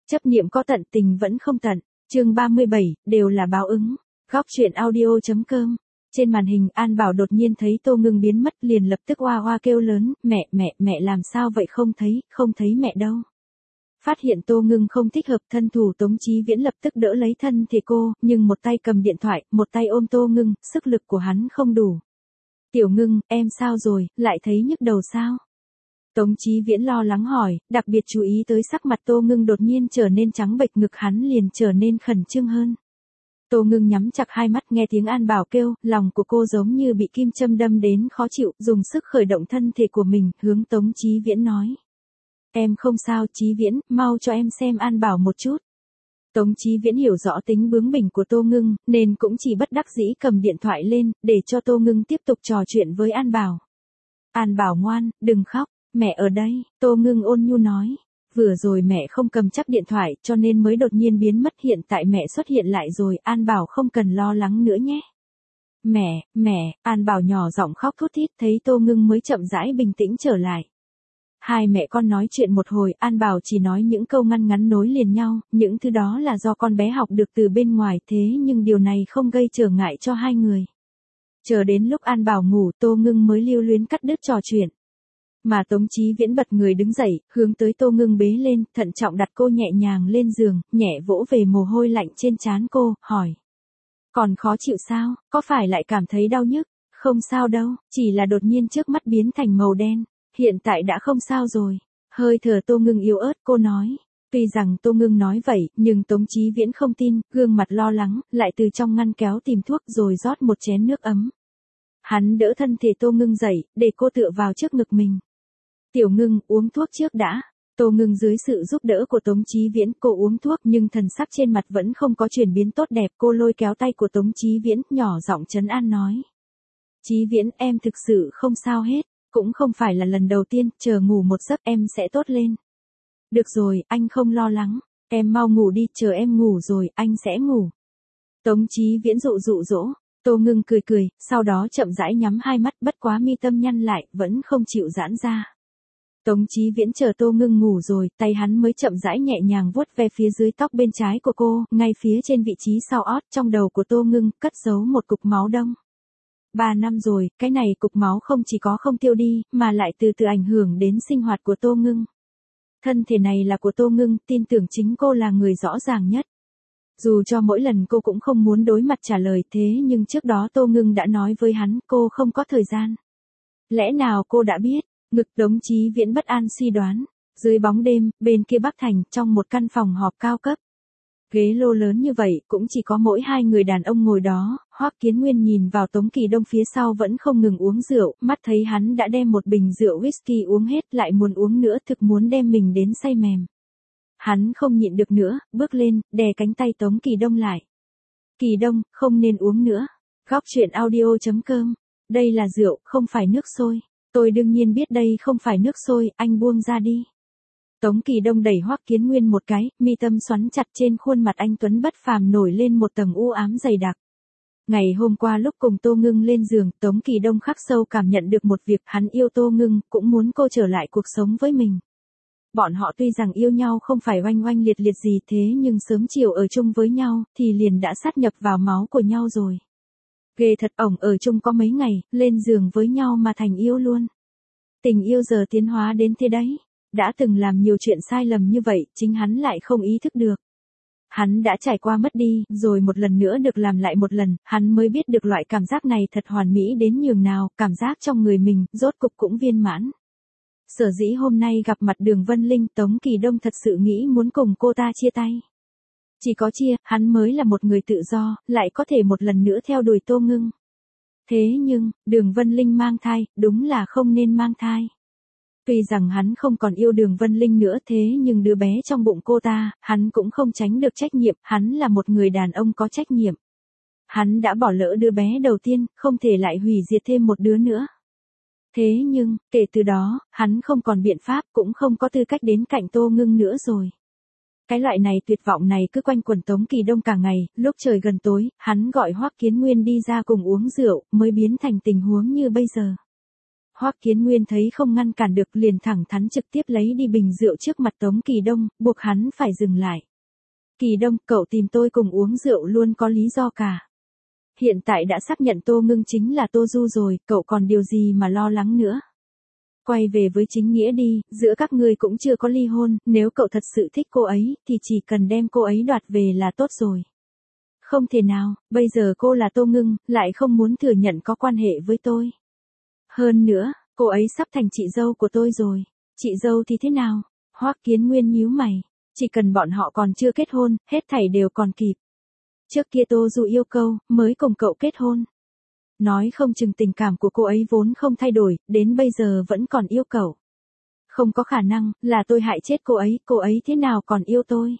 Chấp niệm có tận, tình vẫn không tận. Chương 37, đều là báo ứng. Góc truyện audio.com. Trên màn hình An Bảo đột nhiên thấy Tô Ngưng biến mất, liền lập tức oa oa kêu lớn, mẹ làm sao vậy, không thấy mẹ đâu. Phát hiện Tô Ngưng không thích hợp, thân thủ Tống Chí Viễn lập tức đỡ lấy thân thể cô, nhưng một tay cầm điện thoại, một tay ôm Tô Ngưng, sức lực của hắn không đủ. Tiểu Ngưng, em sao rồi, lại thấy nhức đầu sao? Tống Chí Viễn lo lắng hỏi, đặc biệt chú ý tới sắc mặt Tô Ngưng đột nhiên trở nên trắng bệch, ngực hắn liền trở nên khẩn trương hơn. Tô Ngưng nhắm chặt hai mắt, nghe tiếng An Bảo kêu, lòng của cô giống như bị kim châm đâm đến khó chịu, dùng sức khởi động thân thể của mình, hướng Tống Chí Viễn nói. Em không sao, Chí Viễn, mau cho em xem An Bảo một chút. Tống Chí Viễn hiểu rõ tính bướng bỉnh của Tô Ngưng, nên cũng chỉ bất đắc dĩ cầm điện thoại lên, để cho Tô Ngưng tiếp tục trò chuyện với An Bảo. An Bảo ngoan, đừng khóc, mẹ ở đây, Tô Ngưng ôn nhu nói. Vừa rồi mẹ không cầm chắc điện thoại cho nên mới đột nhiên biến mất, hiện tại mẹ xuất hiện lại rồi, An Bảo không cần lo lắng nữa nhé. Mẹ, An Bảo nhỏ giọng khóc thút thít, thấy Tô Ngưng mới chậm rãi bình tĩnh trở lại. Hai mẹ con nói chuyện một hồi, An Bảo chỉ nói những câu ngăn ngắn nối liền nhau, những thứ đó là do con bé học được từ bên ngoài, thế nhưng điều này không gây trở ngại cho hai người. Chờ đến lúc An Bảo ngủ, Tô Ngưng mới lưu luyến cắt đứt trò chuyện. Mà Tống Chí Viễn bật người đứng dậy, hướng tới Tô Ngưng bế lên, thận trọng đặt cô nhẹ nhàng lên giường, nhẹ vỗ về mồ hôi lạnh trên trán cô, hỏi. Còn khó chịu sao, có phải lại cảm thấy đau nhức? Không sao đâu, chỉ là đột nhiên trước mắt biến thành màu đen, hiện tại đã không sao rồi. Hơi thở Tô Ngưng yếu ớt, cô nói. Tuy rằng Tô Ngưng nói vậy, nhưng Tống Chí Viễn không tin, gương mặt lo lắng, lại từ trong ngăn kéo tìm thuốc rồi rót một chén nước ấm. Hắn đỡ thân thể Tô Ngưng dậy, để cô tựa vào trước ngực mình. Tiểu Ngưng, uống thuốc trước đã. Tô Ngưng dưới sự giúp đỡ của Tống Chí Viễn, cô uống thuốc nhưng thần sắc trên mặt vẫn không có chuyển biến tốt đẹp. Cô lôi kéo tay của Tống Chí Viễn, nhỏ giọng trấn an nói. Chí Viễn, em thực sự không sao hết, cũng không phải là lần đầu tiên, chờ ngủ một giấc em sẽ tốt lên. Được rồi, anh không lo lắng, em mau ngủ đi, chờ em ngủ rồi, anh sẽ ngủ. Tống Chí Viễn dụ dỗ. Tô Ngưng cười, sau đó chậm rãi nhắm hai mắt, bất quá mi tâm nhăn lại, vẫn không chịu giãn ra. Tống Chí Viễn chờ Tô Ngưng ngủ rồi, tay hắn mới chậm rãi nhẹ nhàng vuốt ve phía dưới tóc bên trái của cô, ngay phía trên vị trí sau ót, trong đầu của Tô Ngưng, cất giấu một cục máu đông. 3 năm rồi, cái này cục máu không chỉ có không tiêu đi, mà lại từ từ ảnh hưởng đến sinh hoạt của Tô Ngưng. Thân thể này là của Tô Ngưng, tin tưởng chính cô là người rõ ràng nhất. Dù cho mỗi lần cô cũng không muốn đối mặt trả lời, thế nhưng trước đó Tô Ngưng đã nói với hắn, cô không có thời gian. Lẽ nào cô đã biết? Ngực Tống Chí Viễn bất an suy đoán. Dưới bóng đêm, bên kia Bắc Thành, trong một căn phòng họp cao cấp. Ghế lô lớn như vậy, cũng chỉ có mỗi hai người đàn ông ngồi đó. Hoắc Kiến Nguyên nhìn vào Tống Kỳ Đông phía sau vẫn không ngừng uống rượu, mắt thấy hắn đã đem một bình rượu whisky uống hết, lại muốn uống nữa, thực muốn đem mình đến say mềm. Hắn không nhịn được nữa, bước lên, đè cánh tay Tống Kỳ Đông lại. Kỳ Đông, không nên uống nữa. Góc truyện audio.com. Đây là rượu, không phải nước sôi. Tôi đương nhiên biết đây không phải nước sôi, anh buông ra đi. Tống Kỳ Đông đẩy Hoắc Kiến Nguyên một cái, mi tâm xoắn chặt, trên khuôn mặt anh tuấn bất phàm nổi lên một tầng u ám dày đặc. Ngày hôm qua lúc cùng Tô Ngưng lên giường, Tống Kỳ Đông khắc sâu cảm nhận được một việc, hắn yêu Tô Ngưng, cũng muốn cô trở lại cuộc sống với mình. Bọn họ tuy rằng yêu nhau không phải oanh oanh liệt liệt gì, thế nhưng sớm chiều ở chung với nhau, thì liền đã sát nhập vào máu của nhau rồi. Ghê thật, ổng ở chung có mấy ngày, lên giường với nhau mà thành yêu luôn. Tình yêu giờ tiến hóa đến thế đấy. Đã từng làm nhiều chuyện sai lầm như vậy, chính hắn lại không ý thức được. Hắn đã trải qua mất đi, rồi một lần nữa được làm lại một lần, hắn mới biết được loại cảm giác này thật hoàn mỹ đến nhường nào, cảm giác trong người mình, rốt cục cũng viên mãn. Sở dĩ hôm nay gặp mặt Đường Vân Linh, Tống Kỳ Đông thật sự nghĩ muốn cùng cô ta chia tay. Chỉ có chia, hắn mới là một người tự do, lại có thể một lần nữa theo đuổi Tô Ngưng. Thế nhưng, Đường Vân Linh mang thai, đúng là không nên mang thai. Tuy rằng hắn không còn yêu Đường Vân Linh nữa, thế nhưng đứa bé trong bụng cô ta, hắn cũng không tránh được trách nhiệm, hắn là một người đàn ông có trách nhiệm. Hắn đã bỏ lỡ đứa bé đầu tiên, không thể lại hủy diệt thêm một đứa nữa. Thế nhưng, kể từ đó, hắn không còn biện pháp, cũng không có tư cách đến cạnh Tô Ngưng nữa rồi. Cái loại này tuyệt vọng này cứ quanh quẩn Tống Kỳ Đông cả ngày, lúc trời gần tối, hắn gọi Hoắc Kiến Nguyên đi ra cùng uống rượu, mới biến thành tình huống như bây giờ. Hoắc Kiến Nguyên thấy không ngăn cản được liền thẳng thắn trực tiếp lấy đi bình rượu trước mặt Tống Kỳ Đông, buộc hắn phải dừng lại. Kỳ Đông, cậu tìm tôi cùng uống rượu luôn có lý do cả. Hiện tại đã xác nhận Tô Ngưng chính là Tô Du rồi, cậu còn điều gì mà lo lắng nữa. Quay về với chính nghĩa đi, giữa các ngươi cũng chưa có ly hôn, nếu cậu thật sự thích cô ấy, thì chỉ cần đem cô ấy đoạt về là tốt rồi. Không thể nào, bây giờ cô là Tô Ngưng, lại không muốn thừa nhận có quan hệ với tôi. Hơn nữa, cô ấy sắp thành chị dâu của tôi rồi. Chị dâu thì thế nào? Hoắc Kiến Nguyên nhíu mày. Chỉ cần bọn họ còn chưa kết hôn, hết thảy đều còn kịp. Trước kia Tô Du yêu cầu, mới cùng cậu kết hôn. Nói không chừng tình cảm của cô ấy vốn không thay đổi, đến bây giờ vẫn còn yêu cậu. Không có khả năng, là tôi hại chết cô ấy thế nào còn yêu tôi.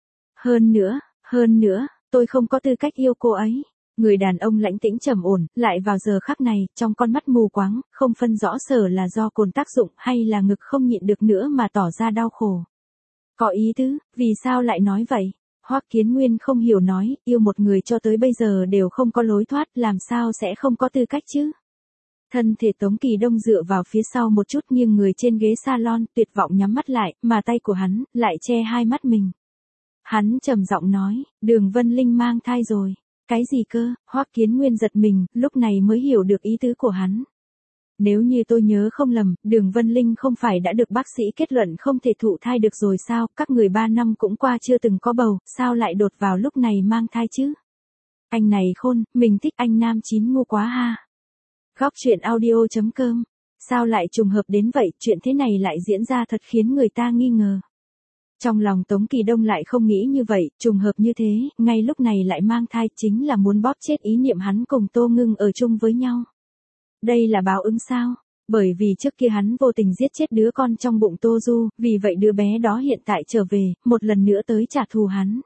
Hơn nữa, tôi không có tư cách yêu cô ấy. Người đàn ông lãnh tĩnh trầm ổn, lại vào giờ khắc này, trong con mắt mù quáng, không phân rõ sở là do cồn tác dụng hay là ngực không nhịn được nữa mà tỏ ra đau khổ. Có ý tứ, vì sao lại nói vậy? Hoắc Kiến Nguyên không hiểu nói, yêu một người cho tới bây giờ đều không có lối thoát, làm sao sẽ không có tư cách chứ? Thân thể Tống Kỳ Đông dựa vào phía sau một chút nghiêng người trên ghế salon, tuyệt vọng nhắm mắt lại, mà tay của hắn lại che hai mắt mình. Hắn trầm giọng nói, Đường Vân Linh mang thai rồi. Cái gì cơ? Hoắc Kiến Nguyên giật mình, lúc này mới hiểu được ý tứ của hắn. Nếu như tôi nhớ không lầm, Đường Vân Linh không phải đã được bác sĩ kết luận không thể thụ thai được rồi sao, các người 3 năm cũng qua chưa từng có bầu, sao lại đột vào lúc này mang thai chứ? Anh này khôn, mình thích anh nam chín ngu quá ha. Góc truyện audio.com. Sao lại trùng hợp đến vậy, chuyện thế này lại diễn ra thật khiến người ta nghi ngờ. Trong lòng Tống Kỳ Đông lại không nghĩ như vậy, trùng hợp như thế, ngay lúc này lại mang thai chính là muốn bóp chết ý niệm hắn cùng Tô Ngưng ở chung với nhau. Đây là báo ứng sao? Bởi vì trước kia hắn vô tình giết chết đứa con trong bụng Tô Du, vì vậy đứa bé đó hiện tại trở về, một lần nữa tới trả thù hắn.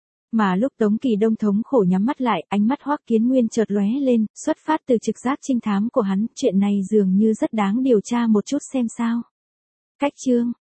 Mà lúc Tống Kỳ Đông thống khổ nhắm mắt lại, ánh mắt Hoắc Kiến Nguyên chợt lóe lên, xuất phát từ trực giác trinh thám của hắn, chuyện này dường như rất đáng điều tra một chút xem sao. Cách chương